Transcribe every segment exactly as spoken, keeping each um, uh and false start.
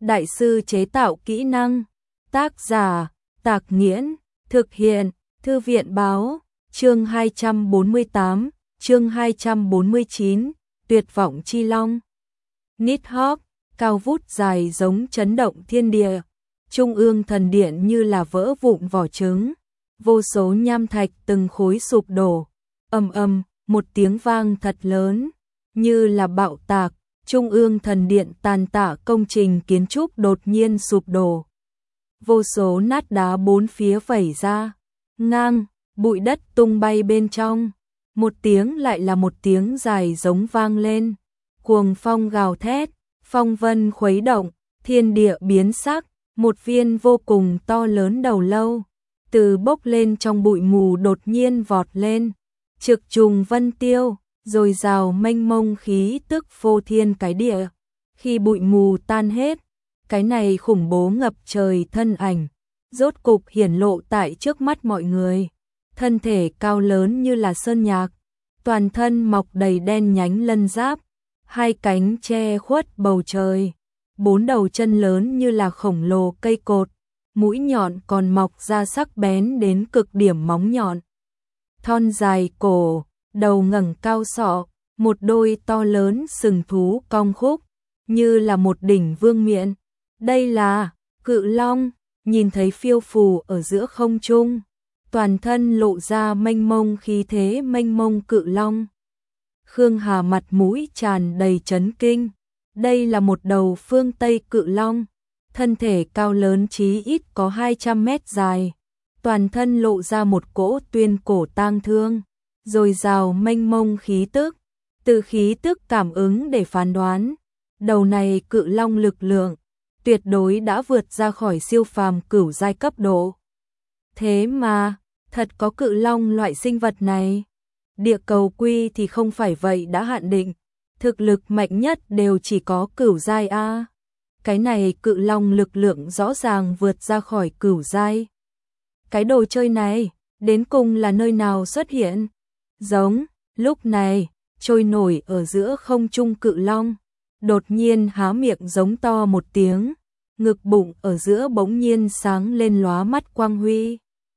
đại sư chế tạo kỹ năng. Tác giả, Tạc Nghiễn, thực hiện, Thư viện báo, chương hai trăm bốn mươi tám, chương hai trăm bốn mươi chín, tuyệt vọng chi long. Nidhogg, cao vút dài giống chấn động thiên địa, trung ương thần điện như là vỡ vụn vỏ trứng, vô số nham thạch từng khối sụp đổ, ầm ầm, một tiếng vang thật lớn, như là bạo tạc, trung ương thần điện tàn tạ công trình kiến trúc đột nhiên sụp đổ. Vô số nát đá bốn phía vẩy ra, ngang, bụi đất tung bay bên trong, một tiếng lại là một tiếng dài giống vang lên, cuồng phong gào thét, phong vân khuấy động, thiên địa biến sắc, một viên vô cùng to lớn đầu lâu, từ bốc lên trong bụi mù đột nhiên vọt lên, trực trùng vân tiêu, rồi rào mênh mông khí tức phô thiên cái địa. Khi bụi mù tan hết, cái này khủng bố ngập trời thân ảnh, rốt cục hiển lộ tại trước mắt mọi người. Thân thể cao lớn như là sơn nhạc, toàn thân mọc đầy đen nhánh lân giáp, hai cánh che khuất bầu trời, bốn đầu chân lớn như là khổng lồ cây cột, mũi nhọn còn mọc ra sắc bén đến cực điểm móng nhọn. Thon dài cổ, đầu ngẩng cao sọ, một đôi to lớn sừng thú cong khúc, như là một đỉnh vương miện. Đây là cự long, nhìn thấy phiêu phù ở giữa không trung, toàn thân lộ ra mênh mông khí thế mênh mông cự long. Khương Hà mặt mũi tràn đầy chấn kinh, đây là một đầu phương Tây cự long, thân thể cao lớn chí ít có hai trăm mét dài, toàn thân lộ ra một cỗ tuyên cổ tang thương, rồi rào mênh mông khí tức, từ khí tức cảm ứng để phán đoán, đầu này cự long lực lượng tuyệt đối đã vượt ra khỏi siêu phàm cửu giai cấp độ. Thế mà, thật có cự long loại sinh vật này. Địa cầu quy thì không phải vậy đã hạn định, thực lực mạnh nhất đều chỉ có cửu giai a. Cái này cự long lực lượng rõ ràng vượt ra khỏi cửu giai. Cái đồ chơi này, đến cùng là nơi nào xuất hiện? Giống, lúc này, trôi nổi ở giữa không trung cự long, đột nhiên há miệng giống to một tiếng, ngực bụng ở giữa bỗng nhiên sáng lên lóa mắt quang huy.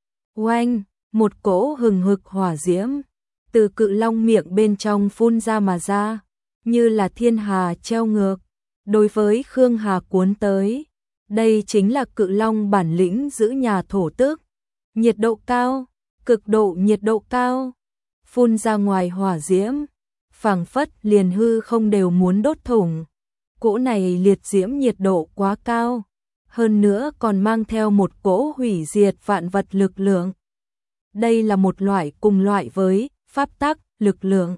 Oanh, một cỗ hừng hực hỏa diễm từ cự long miệng bên trong phun ra mà ra, như là thiên hà treo ngược, đối với Khương Hà cuốn tới. Đây chính là cự long bản lĩnh giữ nhà thổ tước. Nhiệt độ cao, cực độ nhiệt độ cao, phun ra ngoài hỏa diễm, phảng phất liền hư không đều muốn đốt thủng. Cỗ này liệt diễm nhiệt độ quá cao, hơn nữa còn mang theo một cỗ hủy diệt vạn vật lực lượng. Đây là một loại cùng loại với pháp tắc lực lượng.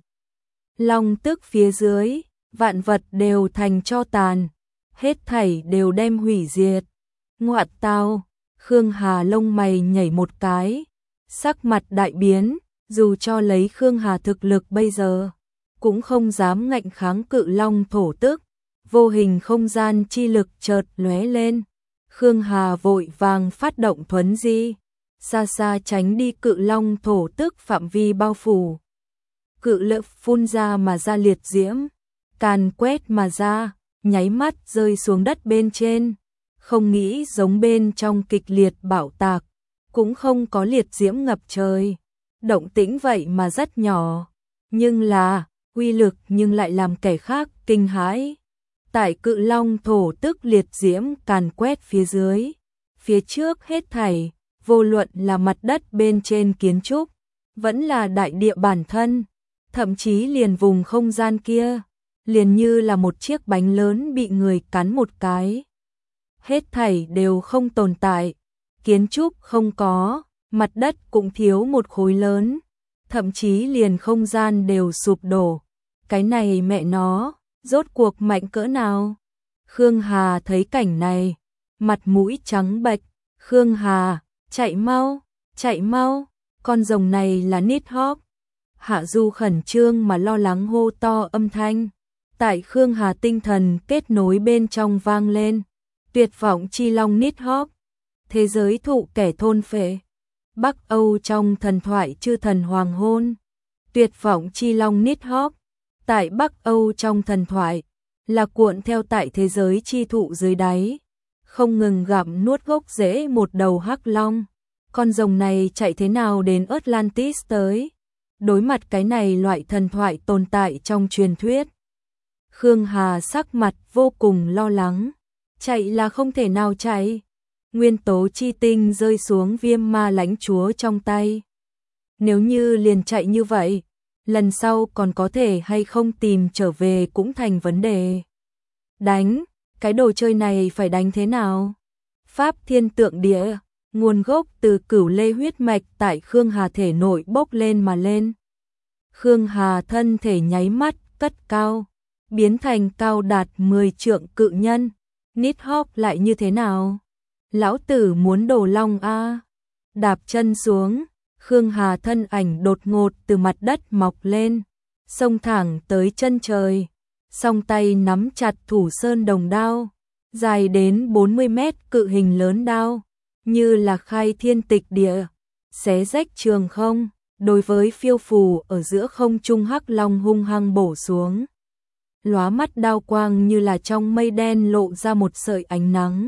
Long tức phía dưới, vạn vật đều thành tro tàn, hết thảy đều đem hủy diệt. Ngoạn tao, Khương Hà lông mày nhảy một cái, sắc mặt đại biến, dù cho lấy Khương Hà thực lực bây giờ, cũng không dám ngạnh kháng cự long thổ tức. Vô hình không gian chi lực chợt lóe lên, Khương Hà vội vàng phát động thuấn di, xa xa tránh đi cự long thổ tức phạm vi bao phủ. Cự lực phun ra mà ra liệt diễm, càn quét mà ra, nháy mắt rơi xuống đất bên trên, không nghĩ giống bên trong kịch liệt bạo tạc, cũng không có liệt diễm ngập trời, động tĩnh vậy mà rất nhỏ, nhưng là uy lực nhưng lại làm kẻ khác kinh hãi. Tại cự long thổ tức liệt diễm càn quét phía dưới, phía trước hết thảy, vô luận là mặt đất bên trên kiến trúc, vẫn là đại địa bản thân, thậm chí liền vùng không gian kia, liền như là một chiếc bánh lớn bị người cắn một cái. Hết thảy đều không tồn tại, kiến trúc không có, mặt đất cũng thiếu một khối lớn, thậm chí liền không gian đều sụp đổ. Cái này mẹ nó, rốt cuộc mạnh cỡ nào? Khương Hà thấy cảnh này, mặt mũi trắng bệch. Khương Hà, chạy mau, chạy mau, con rồng này là Nidhogg. Hạ Du khẩn trương mà lo lắng hô to âm thanh. Tại Khương Hà tinh thần kết nối bên trong vang lên. Tuyệt vọng chi long Nidhogg, thế giới thụ kẻ thôn phệ. Bắc Âu trong thần thoại chư thần hoàng hôn. Tuyệt vọng chi long Nidhogg, tại Bắc Âu trong thần thoại, là cuộn theo tại thế giới chi thụ dưới đáy, không ngừng gặm nuốt gốc rễ một đầu hắc long. Con rồng này chạy thế nào đến Atlantis tới? Đối mặt cái này loại thần thoại tồn tại trong truyền thuyết, Khương Hà sắc mặt vô cùng lo lắng. Chạy là không thể nào chạy. Nguyên tố chi tinh rơi xuống Viêm Ma lãnh chúa trong tay. Nếu như liền chạy như vậy, lần sau còn có thể hay không tìm trở về cũng thành vấn đề. Đánh, cái đồ chơi này phải đánh thế nào? Pháp thiên tượng địa, nguồn gốc từ cửu lê huyết mạch tại Khương Hà thể nội bốc lên mà lên. Khương Hà thân thể nháy mắt cất cao, biến thành cao đạt mười trượng cự nhân. Nít Hawk lại như thế nào? Lão tử muốn đổ long a. Đạp chân xuống, Khương Hà thân ảnh đột ngột từ mặt đất mọc lên, xông thẳng tới chân trời, song tay nắm chặt Thủ Sơn Đồng đao, dài đến bốn mươi mét cự hình lớn đao, như là khai thiên tịch địa, xé rách trường không, đối với phiêu phù ở giữa không trung hắc long hung hăng bổ xuống. Lóa mắt đao quang như là trong mây đen lộ ra một sợi ánh nắng,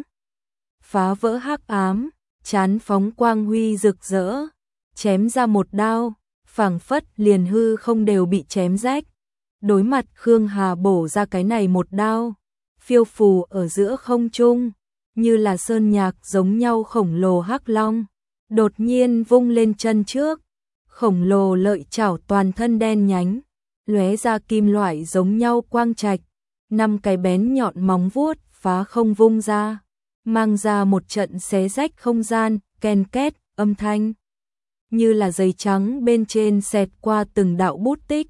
phá vỡ hắc ám, chán phóng quang huy rực rỡ, chém ra một đao, phảng phất liền hư không đều bị chém rách. Đối mặt Khương Hà bổ ra cái này một đao, phiêu phù ở giữa không trung, như là sơn nhạc giống nhau khổng lồ hắc long, đột nhiên vung lên chân trước, khổng lồ lợi chảo toàn thân đen nhánh, lóe ra kim loại giống nhau quang trạch, năm cái bén nhọn móng vuốt phá không vung ra, mang ra một trận xé rách không gian, ken két, âm thanh như là giấy trắng bên trên xẹt qua từng đạo bút tích.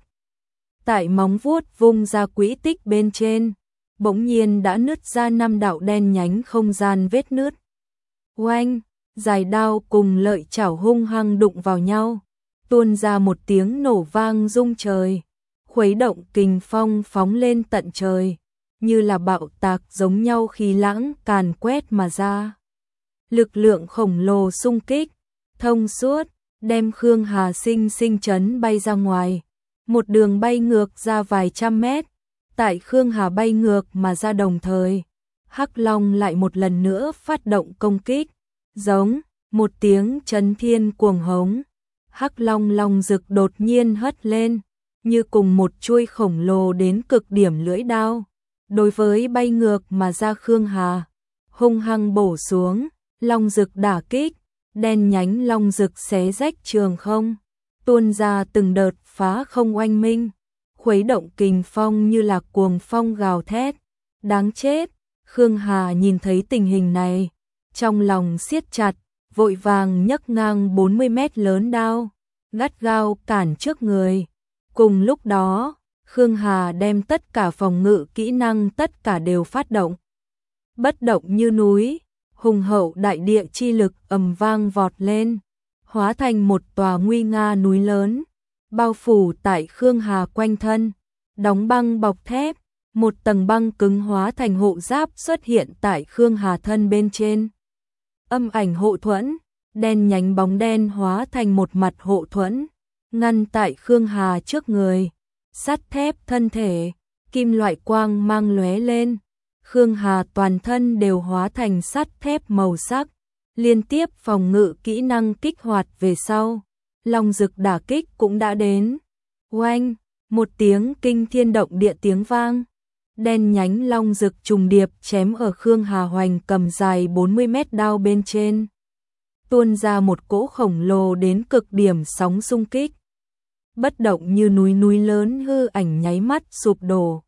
Tại móng vuốt vung ra quỹ tích bên trên, bỗng nhiên đã nứt ra năm đạo đen nhánh không gian vết nứt. Oanh, dài đao cùng lợi chảo hung hăng đụng vào nhau, tuôn ra một tiếng nổ vang rung trời, khuấy động kình phong phóng lên tận trời, như là bạo tạc giống nhau khí lãng càn quét mà ra. Lực lượng khổng lồ xung kích, thông suốt, đem Khương Hà sinh sinh chấn bay ra ngoài, một đường bay ngược ra vài trăm mét. Tại Khương Hà bay ngược mà ra đồng thời, hắc long lại một lần nữa phát động công kích, giống một tiếng chấn thiên cuồng hống, hắc long long rực đột nhiên hất lên, như cùng một chuôi khổng lồ đến cực điểm lưỡi đao, đối với bay ngược mà ra Khương Hà, hung hăng bổ xuống, long rực đả kích, đen nhánh long rực xé rách trường không, tuôn ra từng đợt phá không oanh minh, khuấy động kình phong như là cuồng phong gào thét. Đáng chết, Khương Hà nhìn thấy tình hình này, trong lòng siết chặt, vội vàng nhấc ngang bốn mươi mét lớn đao, gắt gao cản trước người. Cùng lúc đó, Khương Hà đem tất cả phòng ngự kỹ năng tất cả đều phát động. Bất động như núi, hùng hậu đại địa chi lực ầm vang vọt lên, hóa thành một tòa nguy nga núi lớn, bao phủ tại Khương Hà quanh thân, đóng băng bọc thép, một tầng băng cứng hóa thành hộ giáp xuất hiện tại Khương Hà thân bên trên. Âm ảnh hộ thuẫn, đen nhánh bóng đen hóa thành một mặt hộ thuẫn, ngăn tại Khương Hà trước người, sắt thép thân thể, kim loại quang mang lóe lên, Khương Hà toàn thân đều hóa thành sắt thép màu sắc, liên tiếp phòng ngự kỹ năng kích hoạt về sau, long rực đả kích cũng đã đến. Oanh, một tiếng kinh thiên động địa tiếng vang, đen nhánh long rực trùng điệp chém ở Khương Hà hoành cầm dài bốn mươi mét đao bên trên, tuôn ra một cỗ khổng lồ đến cực điểm sóng xung kích. Bất động như núi núi lớn hư ảnh nháy mắt sụp đổ,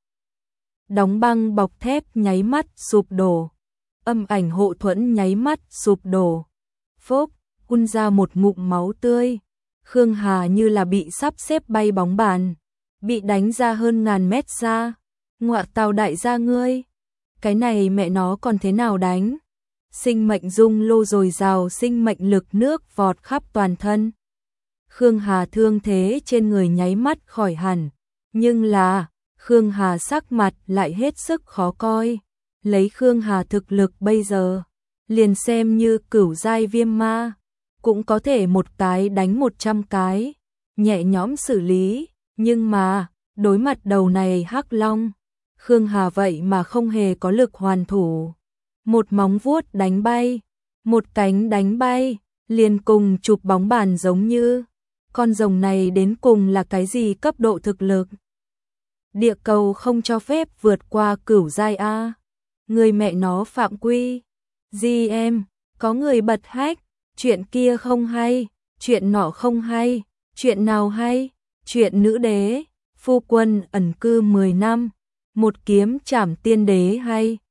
đóng băng bọc thép nháy mắt sụp đổ, âm ảnh hộ thuẫn nháy mắt sụp đổ. Phốc, phun ra một ngụm máu tươi. Khương Hà như là bị sắp xếp bay bóng bàn, bị đánh ra hơn ngàn mét xa. Ngọa tào đại gia ngươi, cái này mẹ nó còn thế nào đánh? Sinh mệnh dung lô dồi dào sinh mệnh lực nước vọt khắp toàn thân. Khương Hà thương thế trên người nháy mắt khỏi hẳn, nhưng là Khương Hà sắc mặt lại hết sức khó coi. Lấy Khương Hà thực lực bây giờ, liền xem như cửu giai viêm ma, cũng có thể một cái đánh một trăm cái, nhẹ nhõm xử lý, nhưng mà đối mặt đầu này hắc long, Khương Hà vậy mà không hề có lực hoàn thủ. Một móng vuốt đánh bay, một cánh đánh bay, liền cùng chụp bóng bàn giống như. Con rồng này đến cùng là cái gì cấp độ thực lực? Địa cầu không cho phép vượt qua cửu giai A. Người mẹ nó phạm quy. Di em, có người bật hách, chuyện kia không hay, chuyện nọ không hay, chuyện nào hay, chuyện nữ đế, phu quân ẩn cư mười năm, một kiếm trảm tiên đế hay.